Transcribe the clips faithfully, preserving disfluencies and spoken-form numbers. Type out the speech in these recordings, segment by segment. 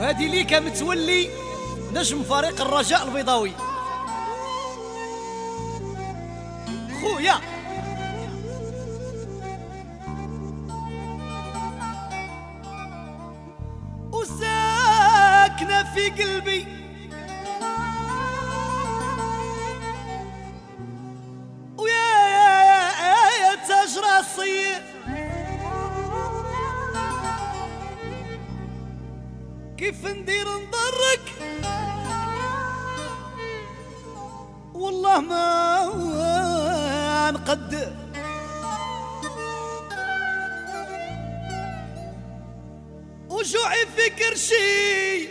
وهذه ليك متولي نجم فريق الرجاء البيضاوي خويا. وساكنة في قلبي ويا يا يا تاج راسي كيف ندير نضرك والله ما نقدر وجوعي في كرشي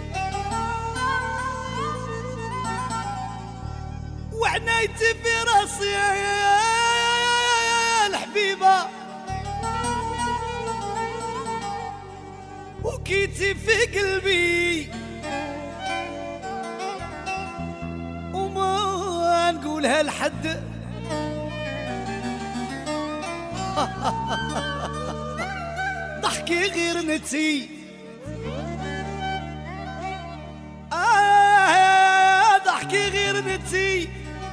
وعنايتي في راسي يا الحبيبة وكيتي في قلبي وما نقولها لحد ضحكي غير نتي آه ضحكي غير نتي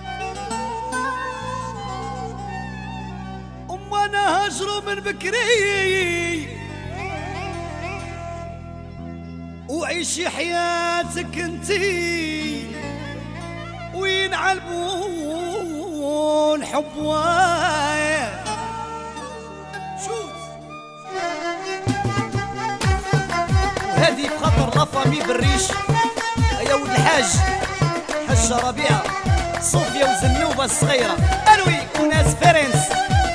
أما أنا هجرو من بكري وعيشي حياتك انتي وين علبون حب وايه شوف وهذه بخاطر لافامي بالريش يا ولد الحاج حجة ربيعة صوفيا وزنوبة الصغيرة ألوي وناس فرنس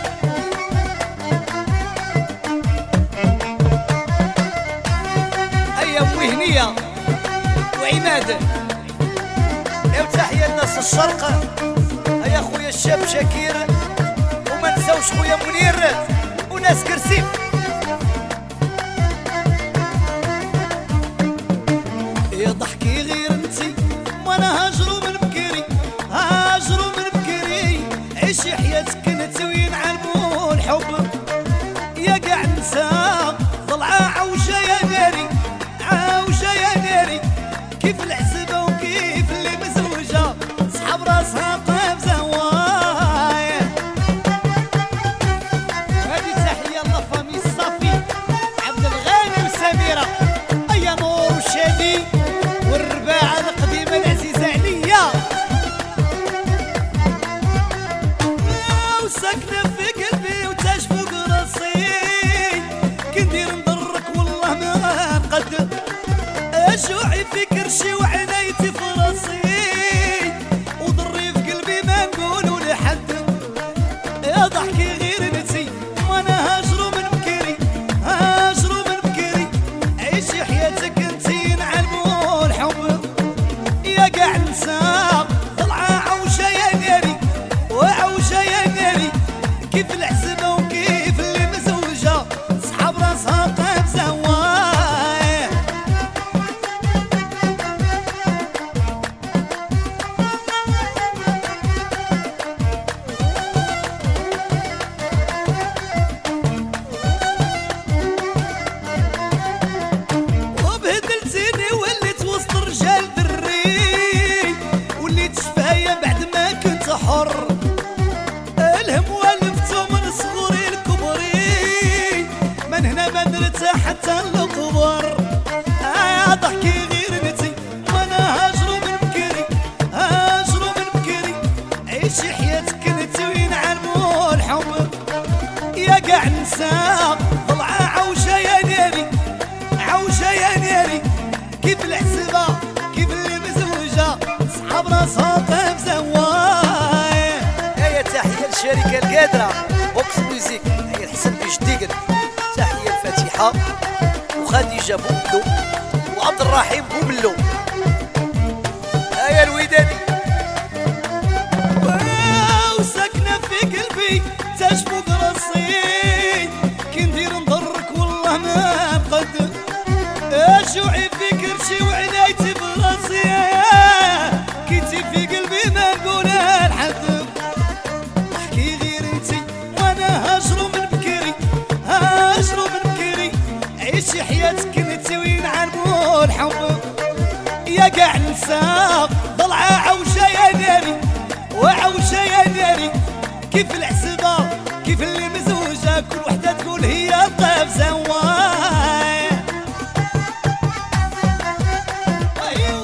أيا وهنية وعماد يا تحية الناس الشرق هيا خويا الشاب شاكير وما نساوش خويا منير وناس كرسيف يا ضحكي غير انتي وانا هاجرو من بكري هاجرو من بكري عيشي حياتك انتي وين علمو الحب يا قاع نساء ضلعة عوجة يا ناري عوجة يا ناري كيف العزبة وكيف اللي مزوجة صحاب راسها طيب زوايا هذه تحية الله فامي الصافي عبد الغني وسميرة أيا نور وشادي والرباعة القديمة العزيزة عليا وساكنة في قلبي وتاج فوق راسي كندير نضرك والله ما نقدر جوعي في كرشي وعنايتي في راسي وضري في قلبي ما نقولو لحد يا ضحكي غير نتي وانا هاجرو من بكري هاجرو من بكري عيشي حياتك انتي نعلمو الحب يا قاع نساء طلعة عوجة يا ناري وعوجة يا ناري كيف العزبة وكيف اللي مزوجة صحاب راسها طيب زوايا وبهدلتيني وليت وسط رجال دري وليت شفاية بعد ما كنت حر الهم والفتو من صغري لكبري من هنا ما نرتاح حتى الكبر آه ضحكي غير نتي وانا هاجرو من بكري هاجرو من بكري عيشي حياتك نتي وين علمو الحب يا قاع نساء ضلعة عوجة يا ناري عوجة يا ناري كيف العزبة كيف اللي مزوجة صحاب راسها طيب زوايا هيا تحية للشركة القادرة بوكس ميوزيك هيا الحسن بجديقن تحية الفاتحة وخديجة بوملو وعبد الرحيم بوملو هيا الودادي وساكنة في قلبي تاج فوق راسي كندير نضرك والله ما نقدر جوعي في كرشي وعنايتي براسي كيتي في قلبي ما نقولها لحد ضحكي غير انتي وانا هاجرو من بكري هاجرو من بكري عيشي حياتك انتي وين عن ينعلموا الحب يا قاع نساق ضلعة عوشة يا ناري وعوشة يا ناري كيف العسبة كيف اللي مزوجة كل وحدة تقول هي طابزة واي أيوه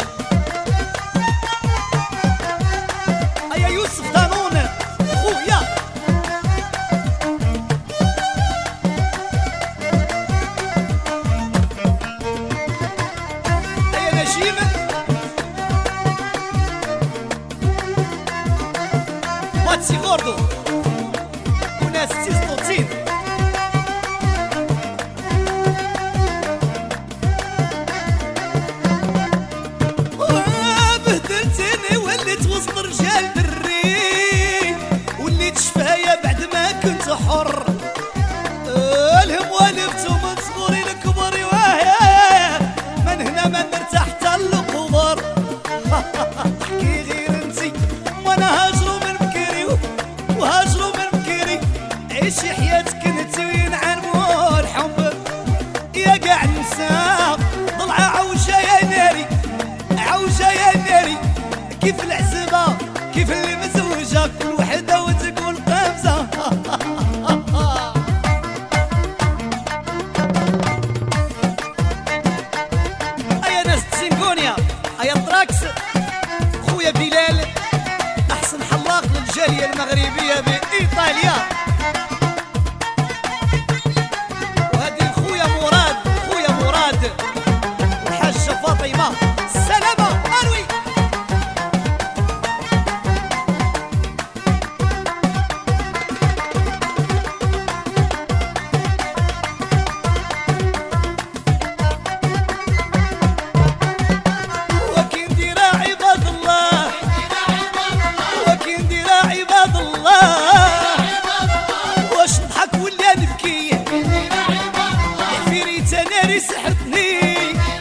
أيا يوسف دانون خويا أيا نجيب ماتسي غوردو وناس تيستوتين بهدلتني وليت وسط رجال دري وليت شفايا بعد ما كنت حر الهم والفت من صغري لكبري وهي من هنا ما نرتاح حتى القبر احكي غير انتي وانا هاجرو من بكري وهاجرو من بكري عيشي حياتك انتي وينعلموا الحب يا قاع نساء ضلعة عوشة يا ناري عوشة يا ناري كيف العزبة كيف اللي مزوجة كل وحدة وتقول قابزة أيا ناس تسينغونيا أيا الطراكس خويا بلال أحسن حلاق للجالية المغربية بإيطاليا وهذه خويا مراد خويا مراد الحاجة فاطمة سلامة أروي وكين ديرا عباد الله وكين ديرا عباد الله واش نضحك ولا نبكي عفيريت ناري سحرتني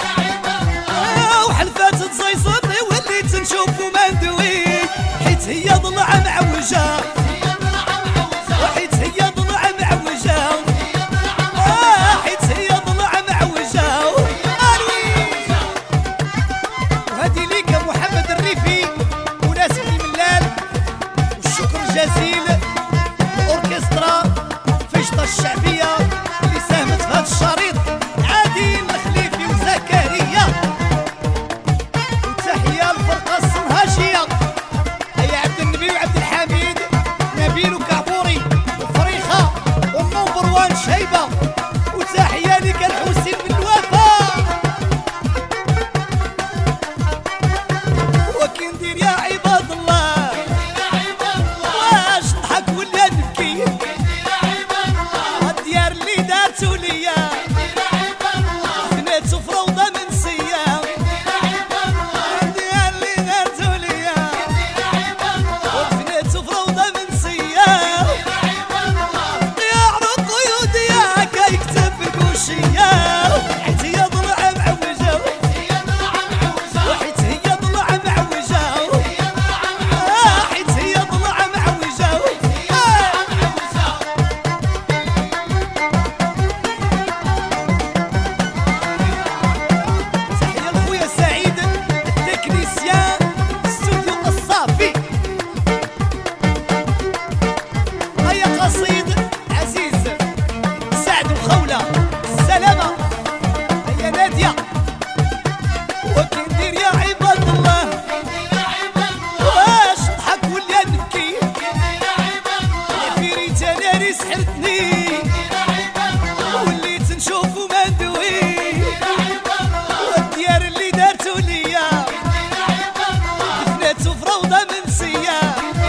وحلفات تزيزطني وليت نشوف وما ندوي حيت هي ضلعة معوجة وحيت هي ضلعة معوجة آه حيت هي ضلعة معوجة أروي وهادي ليك محمد الريفي وناس بن ملال والشكر جزيل الأوركسترا فيشطة الشعبية اللي ساهمت في هذا الشريط عادل الخليفي وزكريا وتحية الفرقة الصنهاجية هيا عبد النبي وعبد الحميد نبيل وكعبوري وفريخة والنمبر وان شيبة وتحية لك الحسين بن الوفا وكي ندير يا عباد الله واش نضحك ولا نبكي الديار اللي دارتو ليا بنات وفروضة منسية الديار اللي دارتو ليا وبنات وفروضة منسية يعرق قيودي هكا يكتب بالكوشية حيت هي ضلعة معوجة وحيت هي ضلعة معوجة آه حيت هي ضلعة معوجة تحية لخويا سعيد التكنيسيان استوديو الصافي هيا قصيد عزيز سعد وخولة سلامة هيا نادية وكي ندير يا عباد الله واش نضحك ولا نبكي عفيريت ناري سحرتني وليت نشوف وما ندوي والديار اللي دارتو ليا بنات وفروضة منسية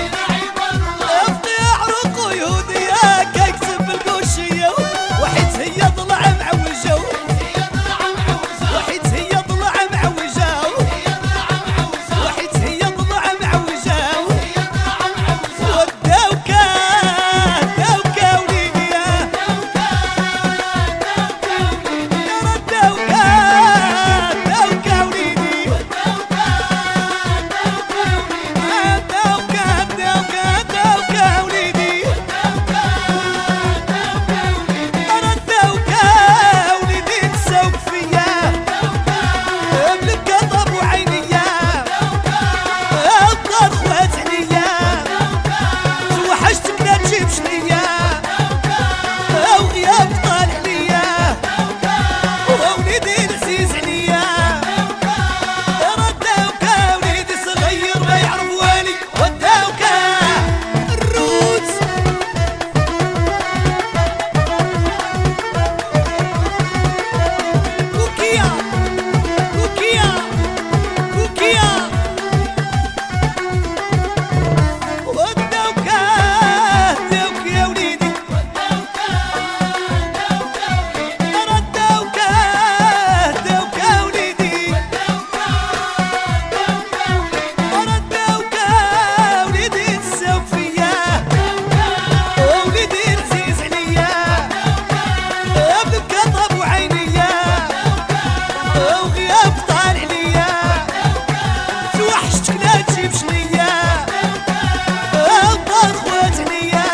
ابقي عروق يهودي هكا يكتب بالكوشية وحيت هي ضلعة معوجة وحيت هي ضلعة معوجة وحيت هي ضلعة معوجة وداوكا داوكا وليديا بشنية وغياب طالع ليا ووليدي العزيز عليا رداوكا وليدي صغير ما يعرف والي وداوكا الروت كوكيا كوكيا كوكيا وداوكا داوك يا وليدي رداوكا داوكا وليدي رداوكا وليدي تساوك فيا ووليدي العزيز عليا بكى طاب وعينيا وغياب طالع ليا توحشتك لا تجيبش ليا الله خوات عليا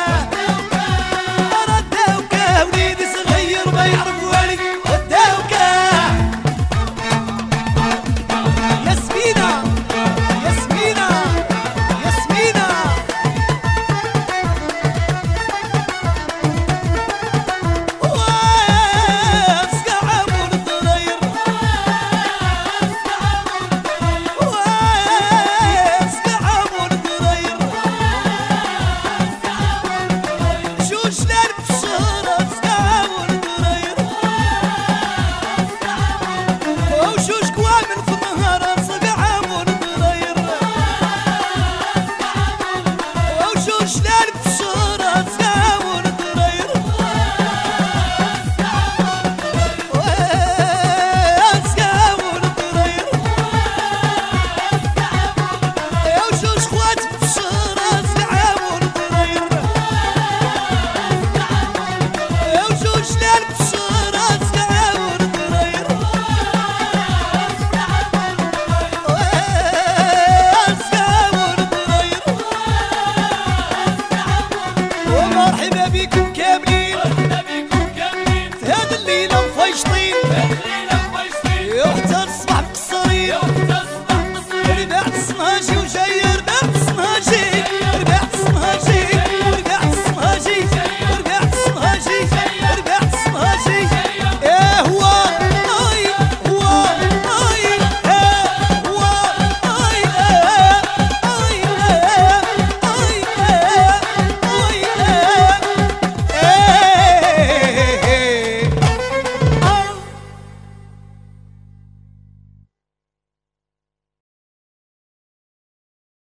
رداوكا وليدي صغير ما يعرف والي وداوكا ياسمينة ياسمينة ياسمينة واسقع عمو الضرير واسقع عمو الضرير جوج ليل بالشهر اسقع عمو الضرير وجوج كوامل في النهار اسقع عمو الضرير وجوج ليل بالشهر اسقع عمو الضرير واسقع عمو الضرير وجوج خوات بالشهر اسقع عمو الضرير وجوج ليل بالشهر اسقع عمو الضرير واسقع عمو الضرير ومرحبا بكم كاملين في هذا الليلة مفيشطين